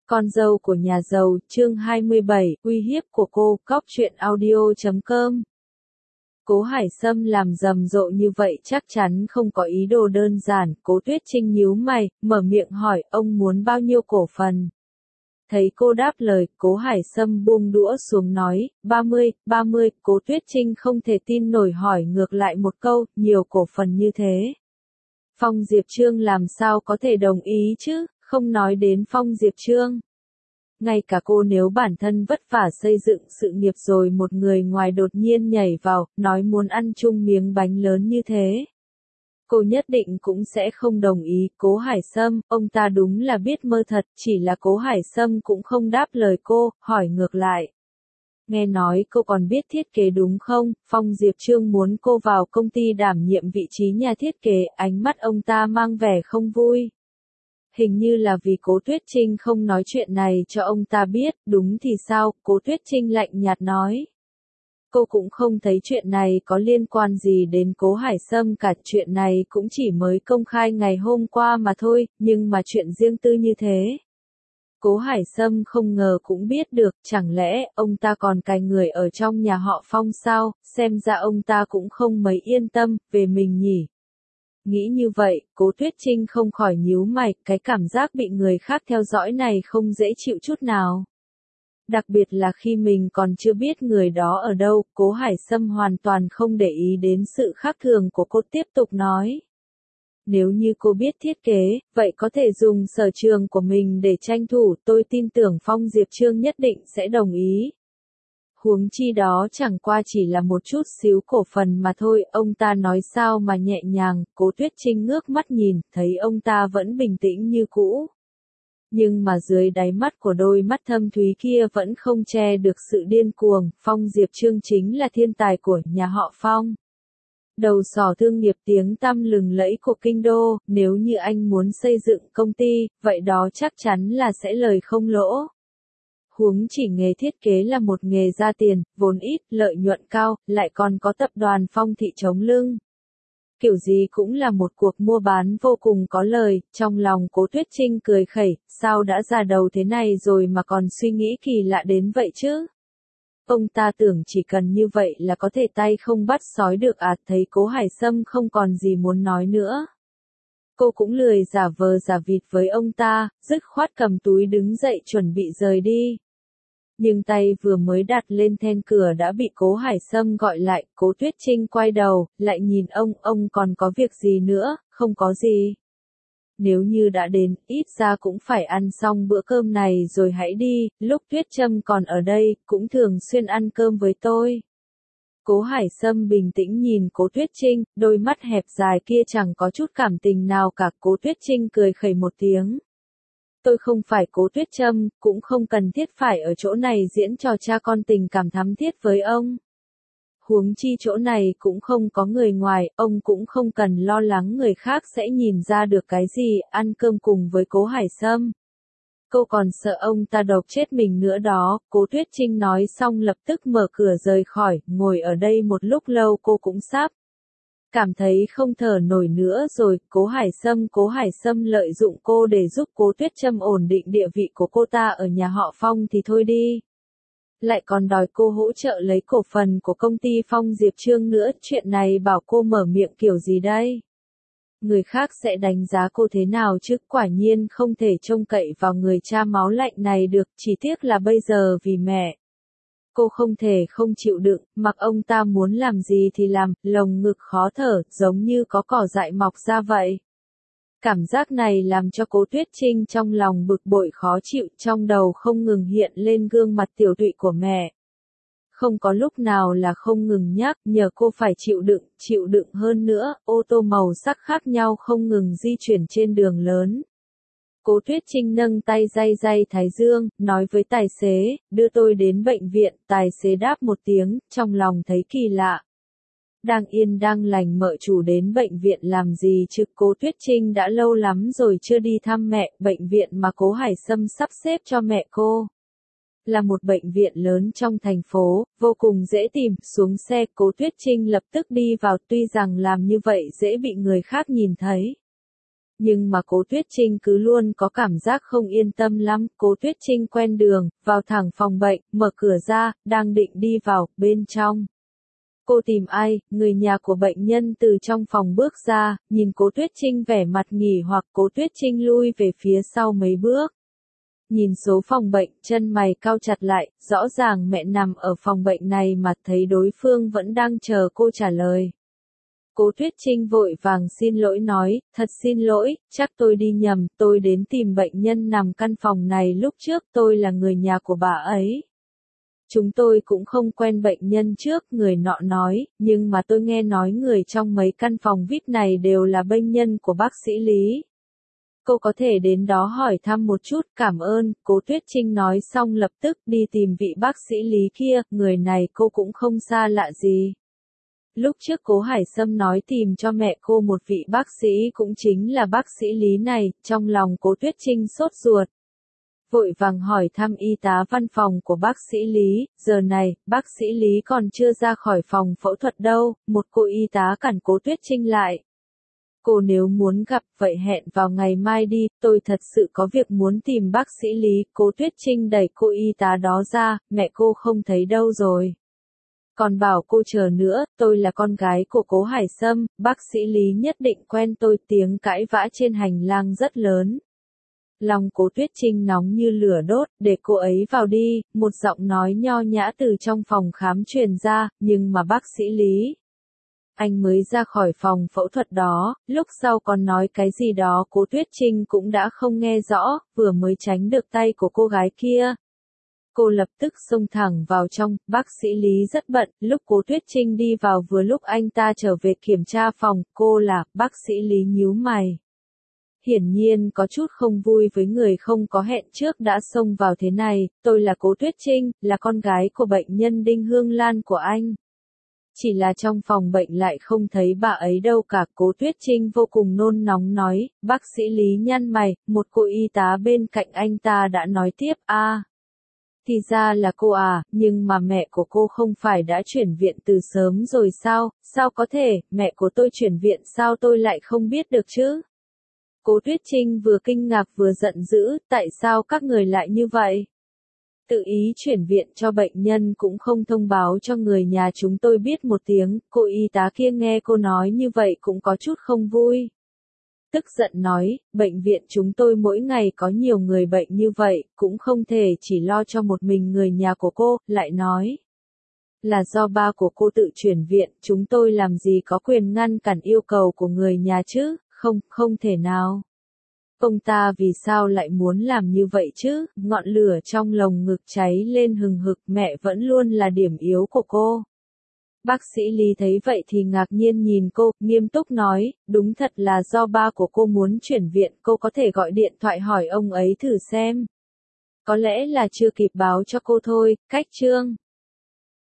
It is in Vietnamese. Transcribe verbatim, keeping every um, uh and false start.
Con dâu của nhà giàu, chương hai mươi bảy, uy hiếp của cô, cóc truyện audio chấm com. Cố Hải Sâm làm rầm rộ như vậy chắc chắn không có ý đồ đơn giản, Cố Tuyết Trinh nhíu mày, mở miệng hỏi, ông muốn bao nhiêu cổ phần? Thấy cô đáp lời, Cố Hải Sâm buông đũa xuống nói, ba mươi, ba mươi, Cố Tuyết Trinh không thể tin nổi hỏi ngược lại một câu, nhiều cổ phần như thế. Phong Diệp Trương làm sao có thể đồng ý chứ, không nói đến Phong Diệp Trương. Ngay cả cô nếu bản thân vất vả xây dựng sự nghiệp rồi một người ngoài đột nhiên nhảy vào, nói muốn ăn chung miếng bánh lớn như thế. Cô nhất định cũng sẽ không đồng ý. Cố Hải Sâm, ông ta đúng là biết mơ thật, chỉ là Cố Hải Sâm cũng không đáp lời cô, hỏi ngược lại. Nghe nói cô còn biết thiết kế đúng không? Phong Diệp Trương muốn cô vào công ty đảm nhiệm vị trí nhà thiết kế, ánh mắt ông ta mang vẻ không vui. Hình như là vì Cố Tuyết Trinh không nói chuyện này cho ông ta biết, đúng thì sao? Cố Tuyết Trinh lạnh nhạt nói. Cô cũng không thấy chuyện này có liên quan gì đến Cố Hải Sâm cả, chuyện này cũng chỉ mới công khai ngày hôm qua mà thôi, nhưng mà chuyện riêng tư như thế. Cố Hải Sâm không ngờ cũng biết được, chẳng lẽ ông ta còn cài người ở trong nhà họ Phong sao, xem ra ông ta cũng không mấy yên tâm về mình nhỉ. Nghĩ như vậy, Cố Tuyết Trinh không khỏi nhíu mày, cái cảm giác bị người khác theo dõi này không dễ chịu chút nào. Đặc biệt là khi mình còn chưa biết người đó ở đâu, Cố Hải Sâm hoàn toàn không để ý đến sự khác thường của cô, tiếp tục nói. Nếu như cô biết thiết kế, vậy có thể dùng sở trường của mình để tranh thủ, tôi tin tưởng Phong Diệp Trương nhất định sẽ đồng ý. Huống chi đó chẳng qua chỉ là một chút xíu cổ phần mà thôi, ông ta nói sao mà nhẹ nhàng. Cố Tuyết Trinh ngước mắt nhìn, thấy ông ta vẫn bình tĩnh như cũ. Nhưng mà dưới đáy mắt của đôi mắt thâm thúy kia vẫn không che được sự điên cuồng. Phong Diệp Trương chính là thiên tài của nhà họ Phong. Đầu sỏ thương nghiệp tiếng tăm lừng lẫy của kinh đô, nếu như anh muốn xây dựng công ty, vậy đó chắc chắn là sẽ lời không lỗ. Huống chỉ nghề thiết kế là một nghề ra tiền, vốn ít, lợi nhuận cao, lại còn có tập đoàn Phong Thị chống lưng. Kiểu gì cũng là một cuộc mua bán vô cùng có lời, trong lòng Cố Tuyết Trinh cười khẩy, sao đã già đầu thế này rồi mà còn suy nghĩ kỳ lạ đến vậy chứ? Ông ta tưởng chỉ cần như vậy là có thể tay không bắt sói được à, thấy Cố Hải Sâm không còn gì muốn nói nữa. Cô cũng lười giả vờ giả vịt với ông ta, dứt khoát cầm túi đứng dậy chuẩn bị rời đi. Nhưng tay vừa mới đặt lên then cửa đã bị Cố Hải Sâm gọi lại. Cố Tuyết Trinh quay đầu, lại nhìn ông, ông còn có việc gì nữa? Không có gì. Nếu như đã đến, ít ra cũng phải ăn xong bữa cơm này rồi hãy đi, lúc Tuyết Trâm còn ở đây, cũng thường xuyên ăn cơm với tôi. Cố Hải Sâm bình tĩnh nhìn Cố Tuyết Trinh, đôi mắt hẹp dài kia chẳng có chút cảm tình nào cả. Cố Tuyết Trinh cười khẩy một tiếng. Tôi không phải Cố Tuyết Trâm, cũng không cần thiết phải ở chỗ này diễn trò cha con tình cảm thắm thiết với ông. Huống chi chỗ này cũng không có người ngoài, ông cũng không cần lo lắng người khác sẽ nhìn ra được cái gì, ăn cơm cùng với Cố Hải Sâm. Cô còn sợ ông ta độc chết mình nữa đó. Cố Tuyết Trinh nói xong lập tức mở cửa rời khỏi, ngồi ở đây một lúc lâu cô cũng sắp cảm thấy không thở nổi nữa rồi. Cố Hải Sâm Cố Hải Sâm lợi dụng cô để giúp Cố Tuyết Trâm ổn định địa vị của cô ta ở nhà họ Phong thì thôi đi. Lại còn đòi cô hỗ trợ lấy cổ phần của công ty Phong Diệp Trương nữa, chuyện này bảo cô mở miệng kiểu gì đây? Người khác sẽ đánh giá cô thế nào chứ, quả nhiên không thể trông cậy vào người cha máu lạnh này được, chỉ tiếc là bây giờ vì mẹ. Cô không thể không chịu đựng, mặc ông ta muốn làm gì thì làm, lồng ngực khó thở, giống như có cỏ dại mọc ra vậy. Cảm giác này làm cho Cố Tuyết Trinh trong lòng bực bội khó chịu, trong đầu không ngừng hiện lên gương mặt tiểu tụy của mẹ. Không có lúc nào là không ngừng nhắc, nhờ cô phải chịu đựng, chịu đựng hơn nữa, ô tô màu sắc khác nhau không ngừng di chuyển trên đường lớn. Cố Tuyết Trinh nâng tay day day thái dương, nói với tài xế, đưa tôi đến bệnh viện, tài xế đáp một tiếng, trong lòng thấy kỳ lạ. Đang yên đang lành mợ chủ đến bệnh viện làm gì chứ? Cố Tuyết Trinh đã lâu lắm rồi chưa đi thăm mẹ, bệnh viện mà Cố Hải Sâm sắp xếp cho mẹ cô là một bệnh viện lớn trong thành phố, vô cùng dễ tìm. Xuống xe, Cố Tuyết Trinh lập tức đi vào, tuy rằng làm như vậy dễ bị người khác nhìn thấy. nhưng mà Cố Tuyết Trinh cứ luôn có cảm giác không yên tâm lắm. Cố Tuyết Trinh quen đường, vào thẳng phòng bệnh, mở cửa ra, đang định đi vào, bên trong. Cô tìm ai? Người nhà của bệnh nhân từ trong phòng bước ra, nhìn Cố Tuyết Trinh vẻ mặt nghỉ hoặc. Cố Tuyết Trinh lui về phía sau mấy bước. Nhìn số phòng bệnh, chân mày cau chặt lại, rõ ràng mẹ nằm ở phòng bệnh này mà thấy đối phương vẫn đang chờ cô trả lời. Cố Tuyết Trinh vội vàng xin lỗi nói, thật xin lỗi, chắc tôi đi nhầm, tôi đến tìm bệnh nhân nằm căn phòng này lúc trước, tôi là người nhà của bà ấy. Chúng tôi cũng không quen bệnh nhân trước, người nọ nói, nhưng mà tôi nghe nói người trong mấy căn phòng vi ai pi này đều là bệnh nhân của bác sĩ Lý. Cô có thể đến đó hỏi thăm một chút, cảm ơn. Cố Tuyết Trinh nói xong lập tức đi tìm vị bác sĩ Lý kia, người này cô cũng không xa lạ gì. Lúc trước Cố Hải Sâm nói tìm cho mẹ cô một vị bác sĩ cũng chính là bác sĩ Lý này, trong lòng Cố Tuyết Trinh sốt ruột. Vội vàng hỏi thăm y tá văn phòng của bác sĩ Lý, giờ này, bác sĩ Lý còn chưa ra khỏi phòng phẫu thuật đâu, một cô y tá cản Cố Tuyết Trinh lại. Cô nếu muốn gặp, vậy hẹn vào ngày mai đi, tôi thật sự có việc muốn tìm bác sĩ Lý. Cố Tuyết Trinh đẩy cô y tá đó ra, mẹ cô không thấy đâu rồi. Còn bảo cô chờ nữa, tôi là con gái của Cố Hải Sâm, bác sĩ Lý nhất định quen tôi. Tiếng cãi vã trên hành lang rất lớn. Lòng Cố Tuyết Trinh nóng như lửa đốt, để cô ấy vào đi, một giọng nói nho nhã từ trong phòng khám truyền ra, nhưng mà bác sĩ Lý. Anh mới ra khỏi phòng phẫu thuật đó, lúc sau còn nói cái gì đó Cố Tuyết Trinh cũng đã không nghe rõ, vừa mới tránh được tay của cô gái kia. Cô lập tức xông thẳng vào trong, bác sĩ Lý rất bận, lúc Cố Tuyết Trinh đi vào vừa lúc anh ta trở về kiểm tra phòng, cô là, bác sĩ Lý nhíu mày. Hiển nhiên có chút không vui với người không có hẹn trước đã xông vào thế này, tôi là Cố Tuyết Trinh, là con gái của bệnh nhân Đinh Hương Lan của anh. Chỉ là trong phòng bệnh lại không thấy bà ấy đâu cả. Cố Tuyết Trinh vô cùng nôn nóng nói, bác sĩ Lý nhăn mày, một cô y tá bên cạnh anh ta đã nói tiếp, a à, thì ra là cô à, nhưng mà mẹ của cô không phải đã chuyển viện từ sớm rồi sao, sao có thể, mẹ của tôi chuyển viện sao tôi lại không biết được chứ? Cố Tuyết Trinh vừa kinh ngạc vừa giận dữ, tại sao các người lại như vậy? Tự ý chuyển viện cho bệnh nhân cũng không thông báo cho người nhà chúng tôi biết một tiếng, cô y tá kia nghe cô nói như vậy cũng có chút không vui. Tức giận nói, bệnh viện chúng tôi mỗi ngày có nhiều người bệnh như vậy, cũng không thể chỉ lo cho một mình người nhà của cô, lại nói. Là do ba của cô tự chuyển viện, chúng tôi làm gì có quyền ngăn cản yêu cầu của người nhà chứ, không, không thể nào. Ông ta vì sao lại muốn làm như vậy chứ, ngọn lửa trong lồng ngực cháy lên hừng hực, mẹ vẫn luôn là điểm yếu của cô. Bác sĩ Lý thấy vậy thì ngạc nhiên nhìn cô, nghiêm túc nói, đúng thật là do ba của cô muốn chuyển viện, cô có thể gọi điện thoại hỏi ông ấy thử xem. Có lẽ là chưa kịp báo cho cô thôi, cách chương.